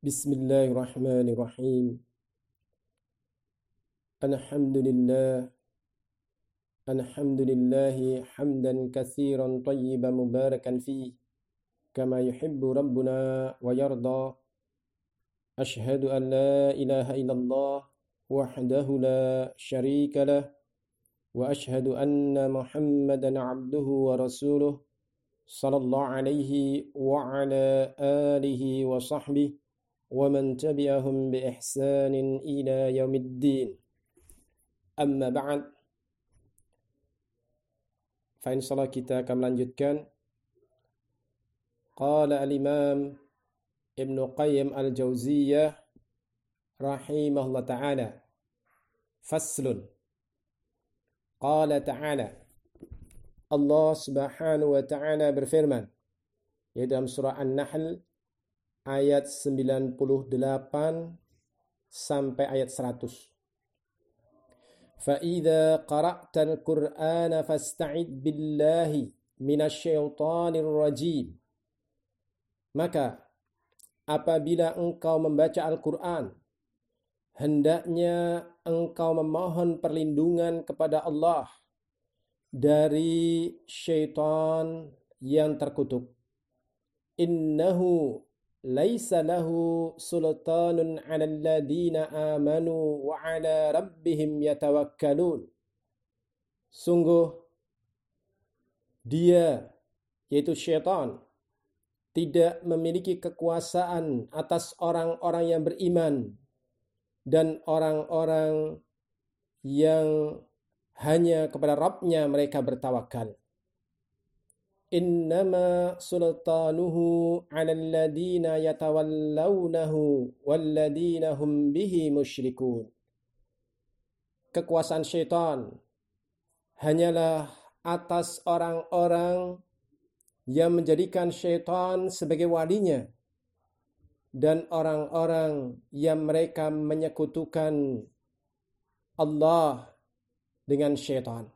Bismillahirrahmanirrahim. Alhamdulillah. Alhamdulillahi hamdan katsiran tayyiban mubarakan fi kama yuhibbu rabbuna wa yarda. Ashhadu an la ilaha illallah wahdahu la syarika lah wa ashhadu anna Muhammadan abduhu wa rasuluh sallallahu alaihi wa ala alihi wa sahbihi wa man tabi'ahum bi ihsanin ila yaumiddin. Amma ba'd. Fa insyaallah kita akan melanjutkan qala al-imam Ibnu Qayyim al-Jauziyah rahimahullah ta'ala. Faslun. Qala ta'ala. Allah Subhanahu wa ta'ala berfirman, yaitu dalam surah An-Nahl ayat 98 sampai ayat 100. فَإِذَا قَرَأْتَ الْقُرْآنَ فَاسْتَعِذْ بِاللَّهِ مِنَ الشَّيْطَانِ الرَّجِيمِ. Maka apabila engkau membaca Al-Quran, hendaknya engkau memohon perlindungan kepada Allah dari syaitan yang terkutuk. Innahu laisa lahu sultanun 'alal ladina amanu wa 'ala rabbihim yatawakkalun. Sungguh dia, yaitu syaitan, tidak memiliki kekuasaan atas orang-orang yang beriman dan orang-orang yang hanya kepada Rabb-nya mereka bertawakal. Innama sultanuhu 'alal ladina yatawallawnahu walladina hum bihi musyrikun. Kekuasaan syaitan hanyalah atas orang-orang yang menjadikan syaitan sebagai walinya dan orang-orang yang mereka menyekutukan Allah dengan syaitan.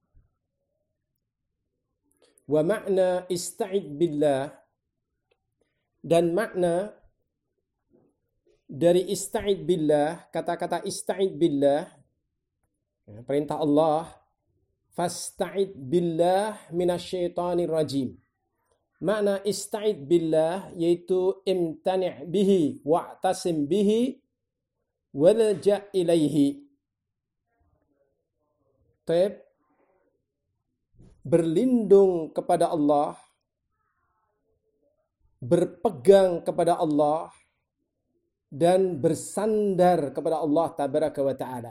Wa makna ista'id billah, dan makna dari ista'id billah, kata-kata ista'id billah, perintah Allah, fasta'id billah minasyaitonir rajim. Makna ista'id billah yaitu imtani' bihi wa'tasim bihi walja' ilaihi. Taib, berlindung kepada Allah, berpegang kepada Allah, dan bersandar kepada Allah tabaraka wa ta'ala.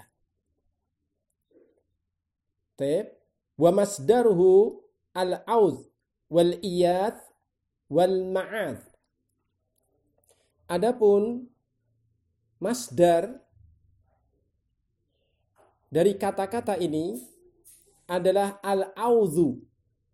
Wa masdaruhu al-audh wal-iyath wal-ma'adh. Adapun masdar dari kata-kata ini adalah al-audhu.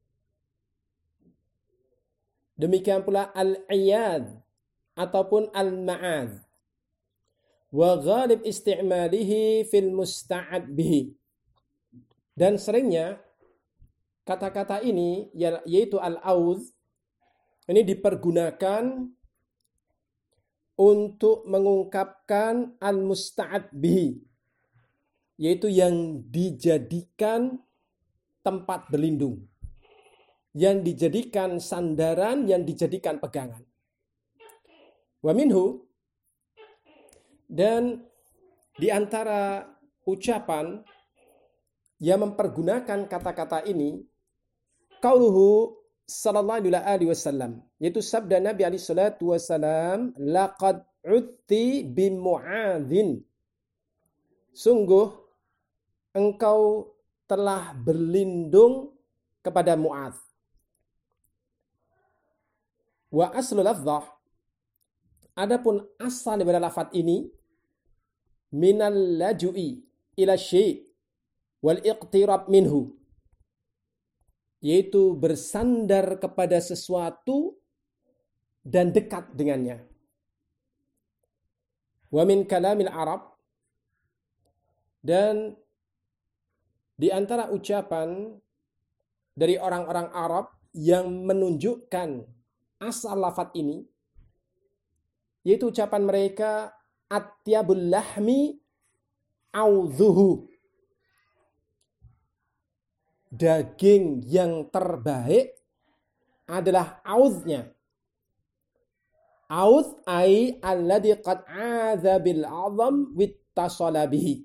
Demikian pula al-iyad ataupun al-ma'ad. Wa ghalib isti'malihi fil musta'ad bihi. Dan seringnya kata-kata ini yaitu al-audh ini dipergunakan untuk mengungkapkan al-musta'ad bihi, yaitu yang dijadikan tempat berlindung, yang dijadikan sandaran, yang dijadikan pegangan. Wa minhu, dan di antara ucapan yang mempergunakan kata-kata ini, qauluhu sallallahu alaihi wasallam, yaitu sabda Nabi alaihi salatu wasallam, laqad utti bi mu'adzin. Sungguh engkau telah berlindung kepada Mu'adz. Wa aslu lafzah, adapun asal daripada lafaz ini, minal laju'i ila syai' wal iqtirab minhu, yaitu bersandar kepada sesuatu dan dekat dengannya. Wa min kalamil Arab, dan di antara ucapan dari orang-orang Arab yang menunjukkan asal lafaz ini, yaitu ucapan mereka atyabul lahmi audhuhu. Daging yang terbaik adalah audhnya. Audh ay alladhi qad aadha bil azam wittasala bihi.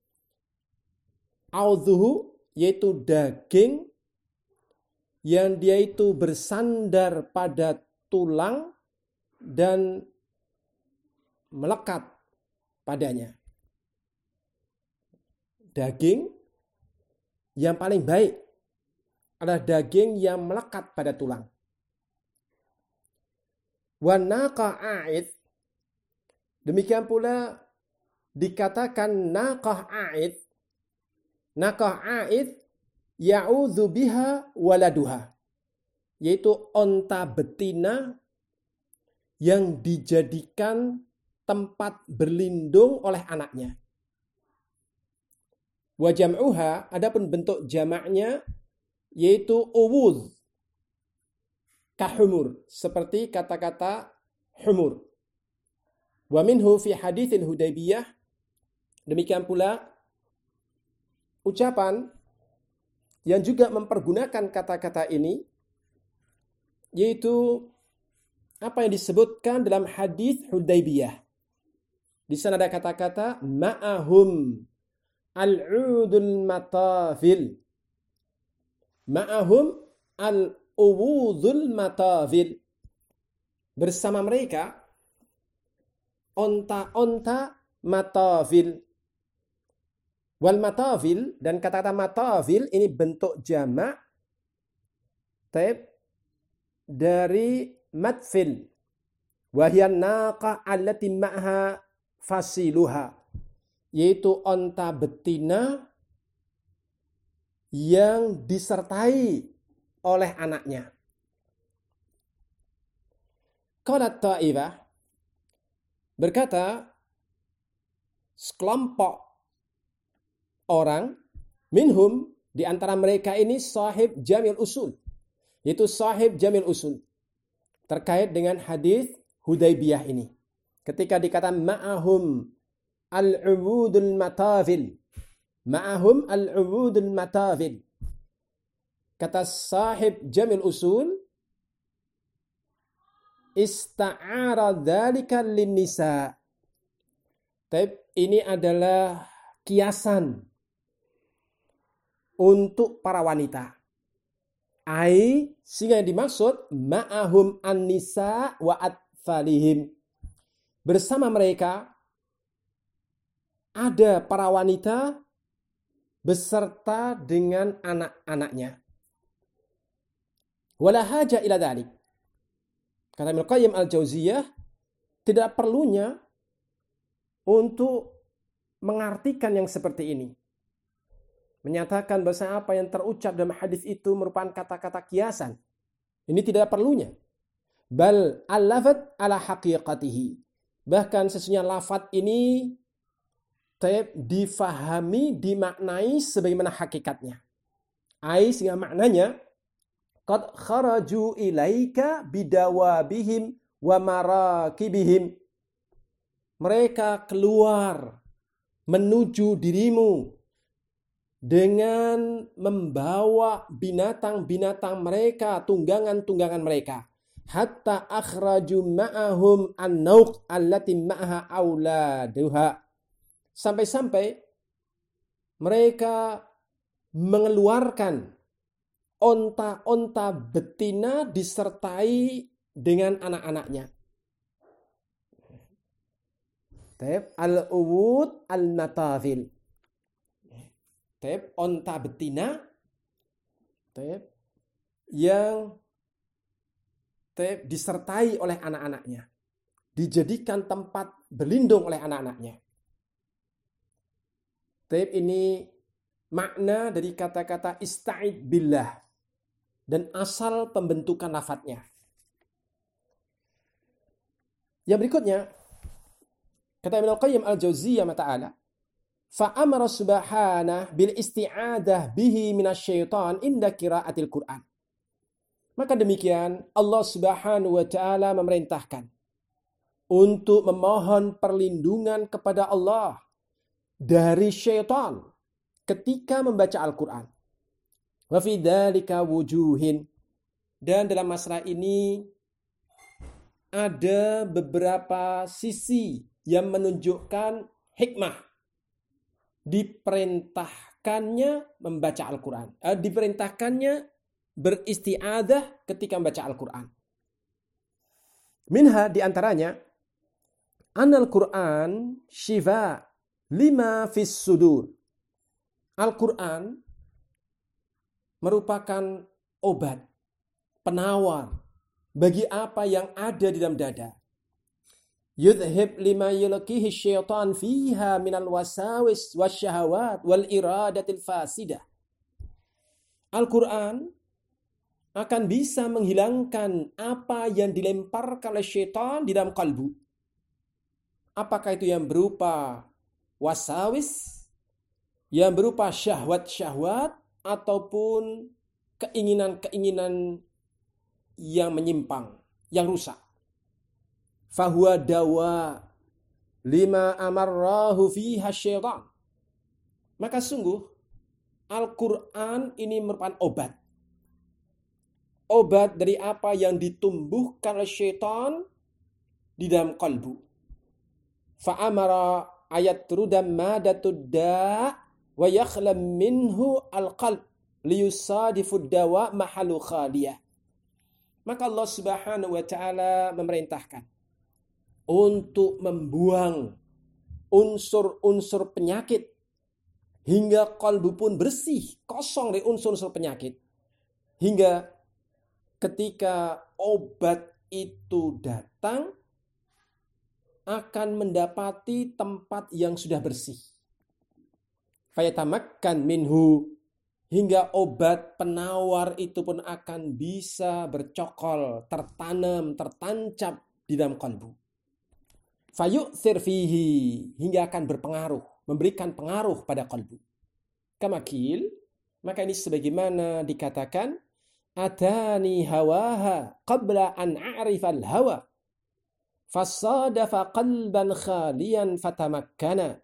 Audhuhu yaitu daging yang dia itu bersandar pada tulang dan melekat padanya. Daging yang paling baik adalah daging yang melekat pada tulang. Wa naqah a'id, demikian pula dikatakan naqah a'id. Naqah a'id ya'udzu biha waladuha, yaitu onta betina yang dijadikan tempat berlindung oleh anaknya. Wa jam'uha, adapun bentuk jamaknya yaitu uwuz kahumur, seperti kata-kata humur. Wa minhu fi haditsil Hudaybiyah, demikian pula ucapan yang juga mempergunakan kata-kata ini, yaitu apa yang disebutkan dalam hadis Hudaybiyah. Di sana ada kata-kata ma'ahum al-udul matafil. Ma'ahum al-uwudul matafil. Bersama mereka onta-onta matafil. Wal matafil, dan kata-kata matafil ini bentuk jamak dari matfil. Wahiyan naqa allati ma'ha fasiluha, yaitu onta betina yang disertai oleh anaknya. Qalat Ta'ifah, berkata sekelompok orang, minhum, di antara mereka ini sahib Jamil Usul, yaitu sahib Jamil Usul, terkait dengan hadis Hudaybiyah ini. Ketika dikatakan ma'ahum al-ubudul matafil, ma'ahum al-ubudul matafil, kata sahib Jamil Usul, ista'ara dzalika lin-nisa. Ini adalah kiasan untuk para wanita. Sehingga yang dimaksud ma'ahum an-nisa wa atfalihim. Bersama mereka ada para wanita beserta dengan anak-anaknya. Wala haja ila dzalik. Kata Ibnu Qayyim al-Jauziyah, tidak perlunya untuk mengartikan yang seperti ini. Menyatakan bahwa apa yang terucap dalam hadis itu merupakan kata-kata kiasan. Ini tidak perlunya. Bal al-lafadz ala haqiqatihi. Bahkan sesungguhnya lafadz ini difahami, dimaknai sebagaimana hakikatnya. Sehingga maknanya qad kharaju ilaika bidawabihim wa marakibihim. Mereka keluar menuju dirimu dengan membawa binatang-binatang mereka, tunggangan-tunggangan mereka. Hatta akhraju ma'ahum an-nauq allati ma'aha auladuha. Sampai-sampai mereka mengeluarkan onta-onta betina disertai dengan anak-anaknya. Al-uwud al-natafil. Onta betina yang disertai oleh anak-anaknya, dijadikan tempat berlindung oleh anak-anaknya. Ini makna dari kata-kata ista'id billah dan asal pembentukan lafadznya. Yang berikutnya, kata Ibnu Qayyim al-Jauziyah ta'ala, fa'amara subhanah bil isti'adah bihi minasyaitan inda qiraatil Qur'an. Maka demikian Allah Subhanahu wa taala memerintahkan untuk memohon perlindungan kepada Allah dari syaitan ketika membaca Al-Quran. Wa fi dzalika wujuhin. Dan dalam masalah ini ada beberapa sisi yang menunjukkan hikmah diperintahkannya membaca Al-Quran. Diperintahkannya beristi'adzah ketika membaca Al-Quran. Minha diantaranya, anal Quran syifa lima fis sudur. Al-Quran merupakan obat, penawar bagi apa yang ada di dalam dada. Yudhib lima yulqihi syaitan fiha minal wasawis wasyahawat wal iradatil fasidah. Al-Quran akan bisa menghilangkan apa yang dilemparkan oleh syaitan di dalam kalbu. Apakah itu yang berupa wasawis, yang berupa syahwat-syahwat, ataupun keinginan-keinginan yang menyimpang, yang rusak. Fahuwa dawa lima amarrahu fiha syaitan. Maka sungguh Al-Quran ini merupakan obat. Obat dari apa yang ditumbuhkan oleh syaitan di dalam kalbu. Fa'amara ayat rudam madatud da' wa yakhlam minhu al-qalb liyusadifud dawa mahalu khaliyah. Maka Allah Subhanahu wa taala memerintahkan untuk membuang unsur-unsur penyakit hingga kalbu pun bersih, kosong dari unsur-unsur penyakit. Hingga ketika obat itu datang, akan mendapati tempat yang sudah bersih. Fayatamakkan minhu, hingga obat penawar itu pun akan bisa bercokol, tertanam, tertancap di dalam kalbu. Fayu'thir fihi, hingga akan berpengaruh, memberikan pengaruh pada kalbu. Kamakil, maka ini sebagaimana dikatakan, atani hawaha qabla an a'rifal hawa fasadafa qalban khalian fatamakkana.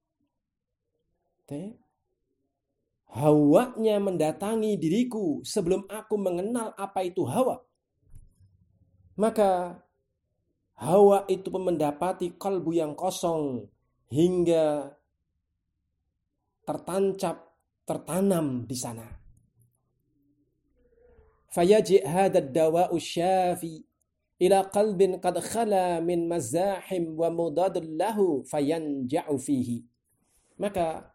Hawanya mendatangi diriku sebelum aku mengenal apa itu hawa. Maka hawa itu pun mendapati kalbu yang kosong hingga tertancap, tertanam di sana. Fayaji hadad dawa'u syafi ila qalbin qad khala min mazahim wa mudadul lahu fayanja'u fihi. Maka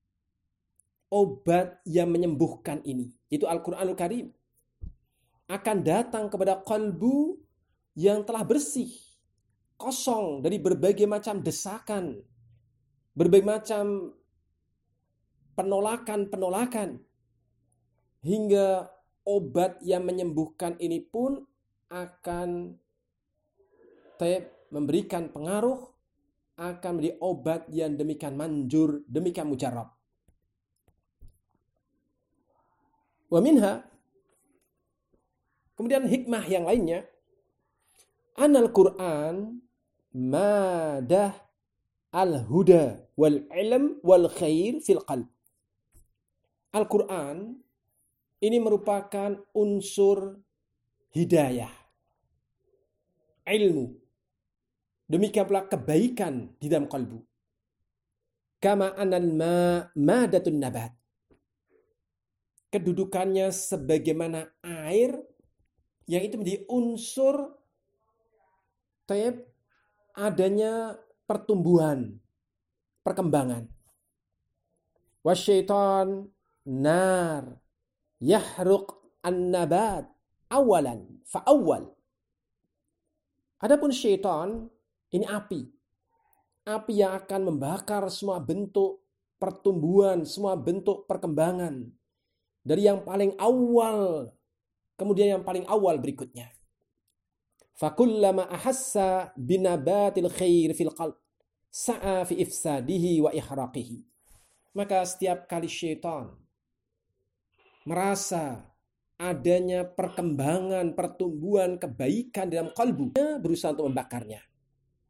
obat yang menyembuhkan ini, itu Al-Quranul Karim, akan datang kepada kalbu yang telah bersih, kosong dari berbagai macam desakan, berbagai macam penolakan-penolakan, hingga obat yang menyembuhkan ini pun akan memberikan pengaruh, akan menjadi obat yang demikian manjur, demikian mujarab. Wa minha, kemudian hikmah yang lainnya, anal Quran madah al-huda wal ilm wal khair fil qalb. Al-Quran ini merupakan unsur hidayah, ilmu, demikian pula kebaikan di dalam kalbu. Kama anal madatun nabat, kedudukannya sebagaimana air yang itu menjadi unsur adanya pertumbuhan, perkembangan. Wasyaitan nar yahruq an-nabat awalan fa'awwal. Adapun syaitan ini api yang akan membakar semua bentuk pertumbuhan, semua bentuk perkembangan dari yang paling awal kemudian yang paling awal berikutnya. Fakullama ahassa binabatil khair fil qalb sa'a fi ifsadihi wa ihraqihi. Maka setiap kali syaitan merasa adanya perkembangan, pertumbuhan, kebaikan dalam kalbu, berusaha untuk membakarnya.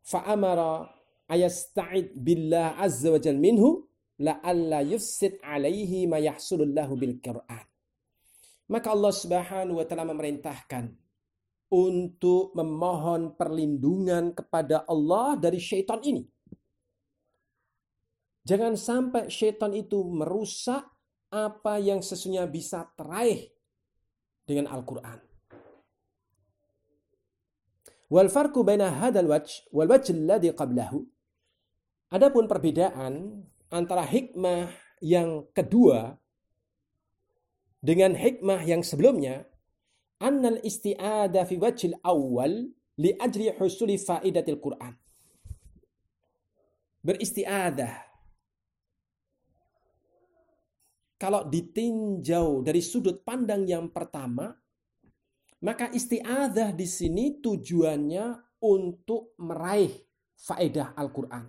fa'amara ayasta'id billah azza wa jal minhu la'alla yufsid alaihi ma yahsulullahu bil Qur'an. Maka Allah Subhanahu wa taala memerintahkan untuk memohon perlindungan kepada Allah dari syaitan ini. Jangan sampai syaitan itu merusak apa yang sesungguhnya bisa teraih dengan Al-Quran. Wal farqu baina hadzal wajh wal wajh alladhi qablahu. Adapun perbedaan antara hikmah yang kedua dengan hikmah yang sebelumnya, annal isti'adah fi wajhil awwal li ajli husuli faidatil Qur'an. Beristi'adah kalau ditinjau dari sudut pandang yang pertama, maka isti'adzah di sini tujuannya untuk meraih faedah Al-Quran.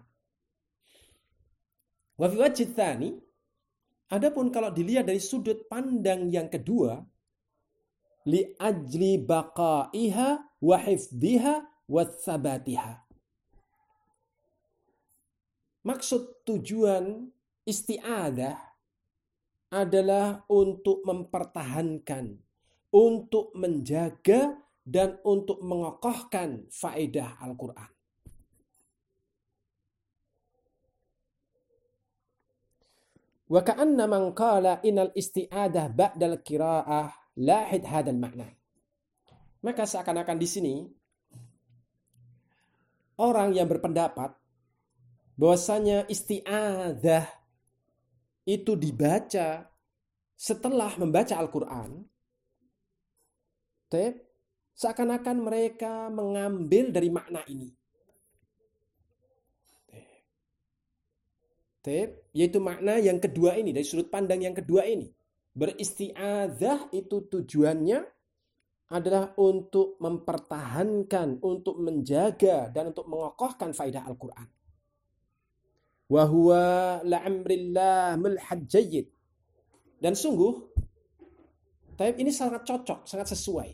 Wa fi wajhi tsani, adapun kalau dilihat dari sudut pandang yang kedua, li ajli baqaiha wa hifdhiha wa tsabatiha. Maksud tujuan isti'adzah adalah untuk mempertahankan, untuk menjaga, dan untuk mengokohkan faedah Al-Quran. Wa ka'anna man qala inal isti'adah ba'dal qira'ah lahid hadal makna. Maka seakan-akan di sini orang yang berpendapat bahwasanya isti'adah itu dibaca setelah membaca Al-Quran, seakan-akan mereka mengambil dari makna ini. Yaitu makna yang kedua ini, dari sudut pandang yang kedua ini. Beristi'adzah itu tujuannya adalah untuk mempertahankan, untuk menjaga, dan untuk mengokohkan faedah Al-Quran. Wa huwa la'amrillah mulhad jayyid. Dan sungguh, ini sangat cocok, sangat sesuai.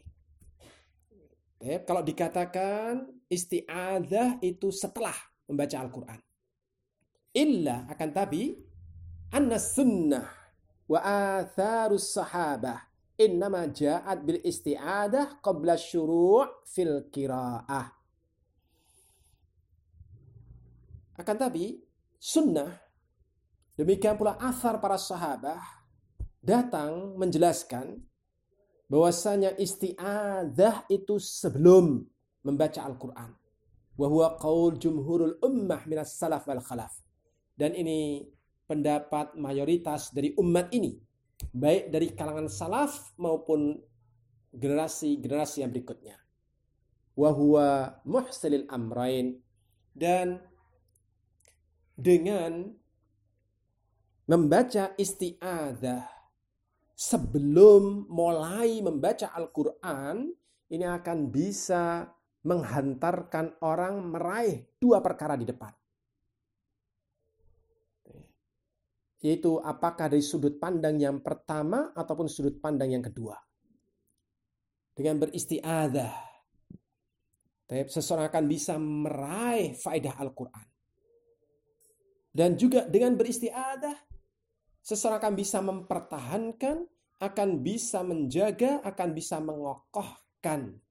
Kalau dikatakan isti'adzah itu setelah membaca Al-Quran. Illa akan tapi anna sunnah wa atharus sahabah innama ja'at bil isti'adah qabla syuru' fil qira'ah. Akan tapi sunnah, demikian pula athar para sahabat datang menjelaskan bahwasanya isti'adzah itu sebelum membaca Al-Quran. Wa huwa qaul jumhurul ummah minas salaf wal khalaf. Dan ini pendapat mayoritas dari umat ini, baik dari kalangan salaf maupun generasi-generasi yang berikutnya. Wa huwa muhsilil amrain. Dan dengan membaca isti'adzah sebelum mulai membaca Al-Quran, ini akan bisa menghantarkan orang meraih dua perkara di depan. Yaitu apakah dari sudut pandang yang pertama ataupun sudut pandang yang kedua. Dengan beristi'adzah, seseorang akan bisa meraih faedah Al-Quran. Dan juga dengan beristi'adzah, seseorang akan bisa mempertahankan, akan bisa menjaga, akan bisa mengokohkan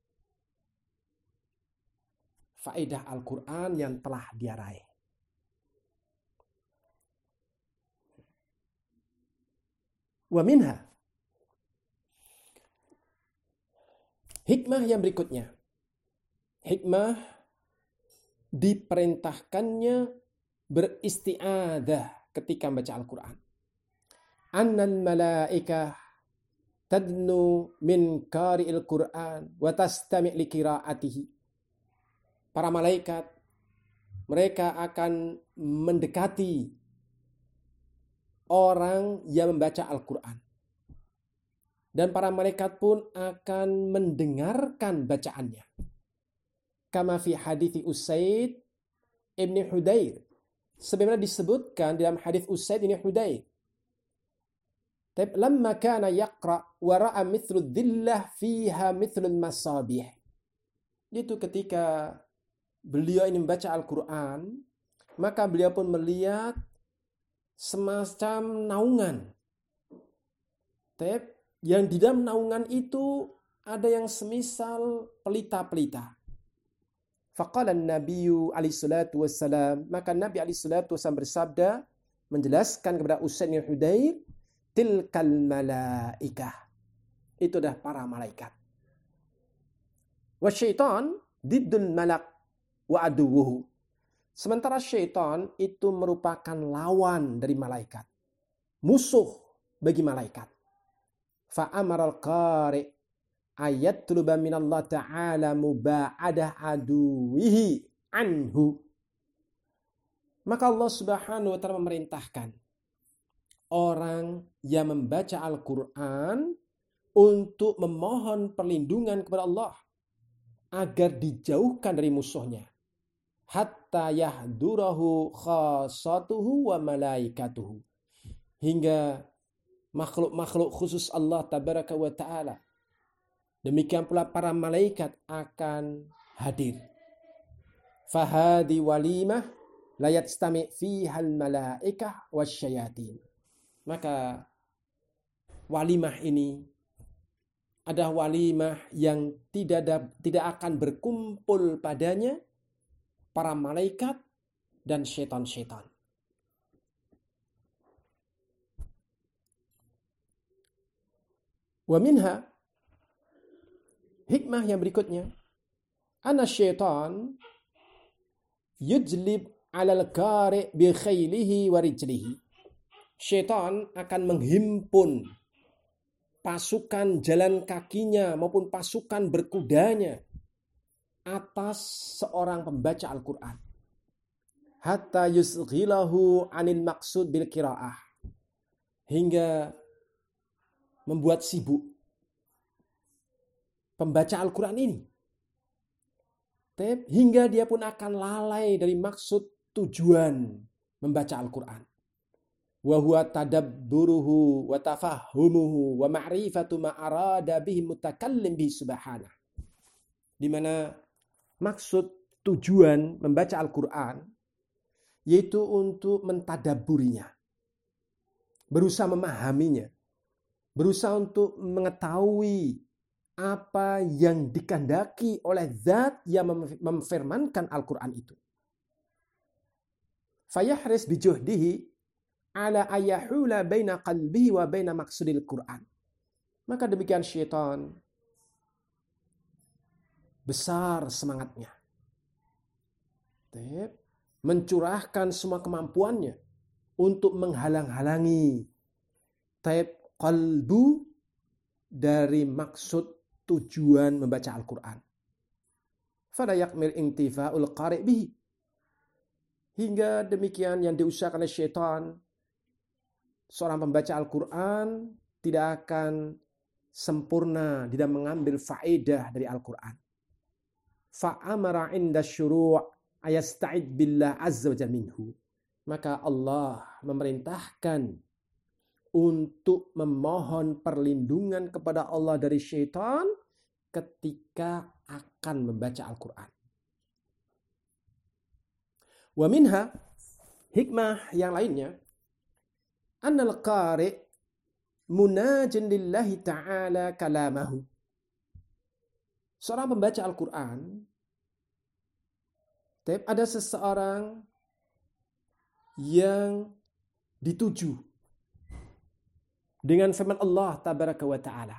faedah Al-Quran yang telah dia raih. Wa minha, hikmah yang berikutnya. Hikmah diperintahkannya beristi'adzah ketika membaca Al-Quran. Annal malaikah tadnu min qari'il Qur'an wa tastami' li qira'atihi. Para malaikat, mereka akan mendekati orang yang membaca Al-Quran. Dan para malaikat pun akan mendengarkan bacaannya. Kama fi hadithi Usaid ibn Hudayr. Sebagaimana disebutkan dalam hadis Usaid ibn Hudayr. Lamma kana yaqra wa ra'a mithlu dhillah fiha mithlul masabih. Itu ketika beliau ini membaca Al-Quran, maka beliau pun melihat semacam naungan. Yang di dalam naungan itu ada yang semisal pelita-pelita. Faqala Nabiyyu alaihi salatu wassalam, maka Nabi alaihi salatu wassalam bersabda, menjelaskan kepada Usaid bin Hudayr, tilkal malaikah. Itu adalah para malaikat. Wa syaitan diddul malak wa aduwuhu. Sementara syaitan itu merupakan lawan dari malaikat, musuh bagi malaikat. Fa amaral qari ayat tuluba minallah ta'ala muba'adah aduwihi anhu. Maka Allah Subhanahu wa ta'ala memerintahkan orang yang membaca Al-Quran untuk memohon perlindungan kepada Allah agar dijauhkan dari musuhnya. Hatta yahdurahu khasatuhu wa malaikatuhu. Hingga makhluk-makhluk khusus Allah tabaraka wa ta'ala, demikian pula para malaikat akan hadir. Fahadi walimah la yastami' fiha al-malaikah wasyayatin. Maka walimah ini adalah walimah yang tidak akan berkumpul padanya para malaikat dan syaitan-syaitan. Wa minha, hikmah yang berikutnya, anna syaitan yujlib alal qari' bi khailihi wa rijlihi. Syaitan akan menghimpun pasukan jalan kakinya maupun pasukan berkudanya atas seorang pembaca Al-Quran. Hatta yusghilahu anil maqsud bil qiraah. Hingga membuat sibuk pembaca Al-Quran ini. Hingga dia pun akan lalai dari maksud tujuan membaca Al-Quran. Wa huwa tadabburuhu wa tafahumuhu wa ma'rifatu ma arada bihi mutakallim bihi subhanah. Di mana maksud tujuan membaca Al-Quran yaitu untuk mentadabburinya, berusaha memahaminya, berusaha untuk mengetahui apa yang dikehendaki oleh zat yang memfirmankan Al-Quran itu. Fayahris bijuhdihi ala ayahula baina qalbihi wa baina maqsudil Quran. Maka demikian syaitan besar semangatnya, mencurahkan semua kemampuannya untuk menghalang-halangi qalbu dari maksud tujuan membaca Al-Quran. Fala yakmil intifa'ul qari' bihi. Hingga demikian yang diusahakan oleh syaitan, seorang pembaca Al-Quran tidak akan sempurna di dalam mengambil faedah dari Al-Quran. Fa'amara inda syuru' ayasta'id billah azza wa jalla minhu. Maka Allah memerintahkan untuk memohon perlindungan kepada Allah dari syaitan ketika akan membaca Al-Quran. Wa minha, hikmah yang lainnya, annal qari' munajin lillahi ta'ala kalamahu. Seorang pembaca Al-Quran, ada seseorang yang dituju dengan firman Allah tabaraka wa ta'ala.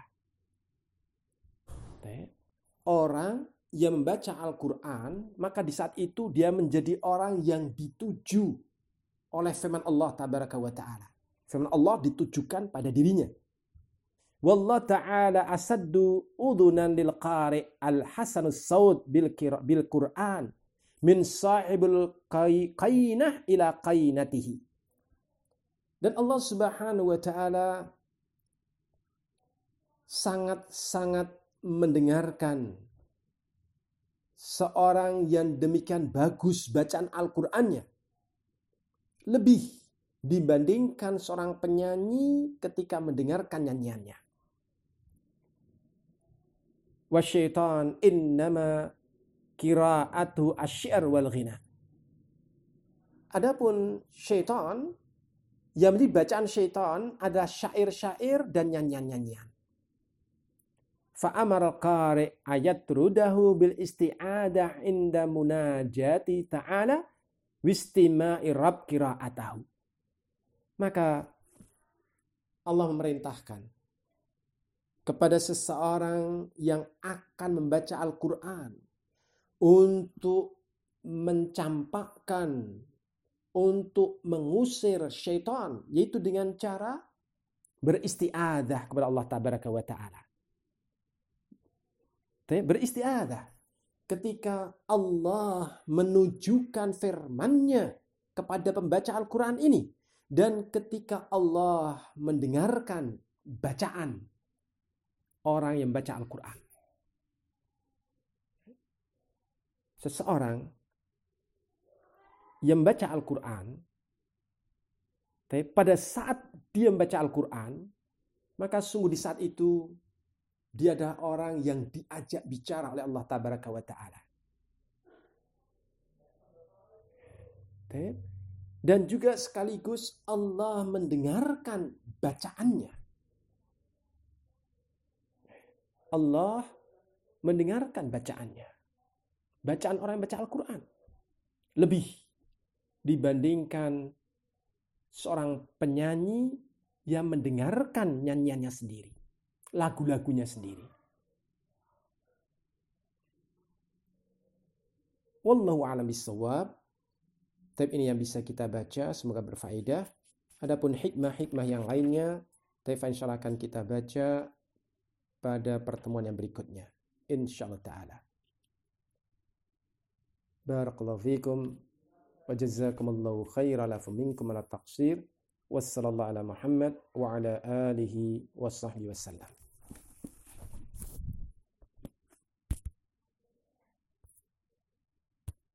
Orang yang membaca Al-Quran, maka di saat itu dia menjadi orang yang dituju oleh firman Allah tabaraka wa ta'ala. Firman Allah ditujukan pada dirinya. Wallahu ta'ala asaddu udunan lil qari' al-hasanus saud bil Qur'an min sahibul qainah ila qainatihi. Dan Allah Subhanahu wa ta'ala sangat-sangat mendengarkan seorang yang demikian bagus bacaan Al-Qur'annya lebih dibandingkan seorang penyanyi ketika mendengarkan nyanyiannya. Wasyaitan innama qira'atu asy-syi'r wal ghina. Adapun syaitan, yang menjadi bacaan syaitan adalah syair-syair dan nyanyian-nyanyian. Fa'amara al-qari' ayatrudahu bil isti'adah inda munajati ta'ala wistima'i rab qira'atahu. Maka Allah memerintahkan kepada seseorang yang akan membaca Al-Quran untuk mencampakkan, untuk mengusir syaitan, yaitu dengan cara beristiadah kepada Allah Tabaraka wa Ta'ala. Beristiadah ketika Allah menunjukkan firman-Nya kepada pembaca Al-Quran ini, dan ketika Allah mendengarkan bacaan orang yang baca Al-Quran. Seseorang yang membaca Al-Quran, pada saat dia membaca Al-Quran, maka sungguh di saat itu dia adalah orang yang diajak bicara oleh Allah Tabaraka wa Ta'ala. Dan juga sekaligus Allah mendengarkan bacaannya. Allah mendengarkan bacaannya. Bacaan orang yang baca Al-Quran. Lebih dibandingkan seorang penyanyi yang mendengarkan nyanyiannya sendiri, lagu-lagunya sendiri. Wallahu a'lam bishawab. Tapi ini yang bisa kita baca, semoga berfaedah. Adapun hikmah-hikmah yang lainnya, insyaallah akan kita baca pada pertemuan yang berikutnya, insyaallah ta'ala. Barakallahu fikum wa jazakumullahu khairan lakum minkum ala taqsir. Wassallallahu ala Muhammad wa ala alihi wa sahbihi wasallam.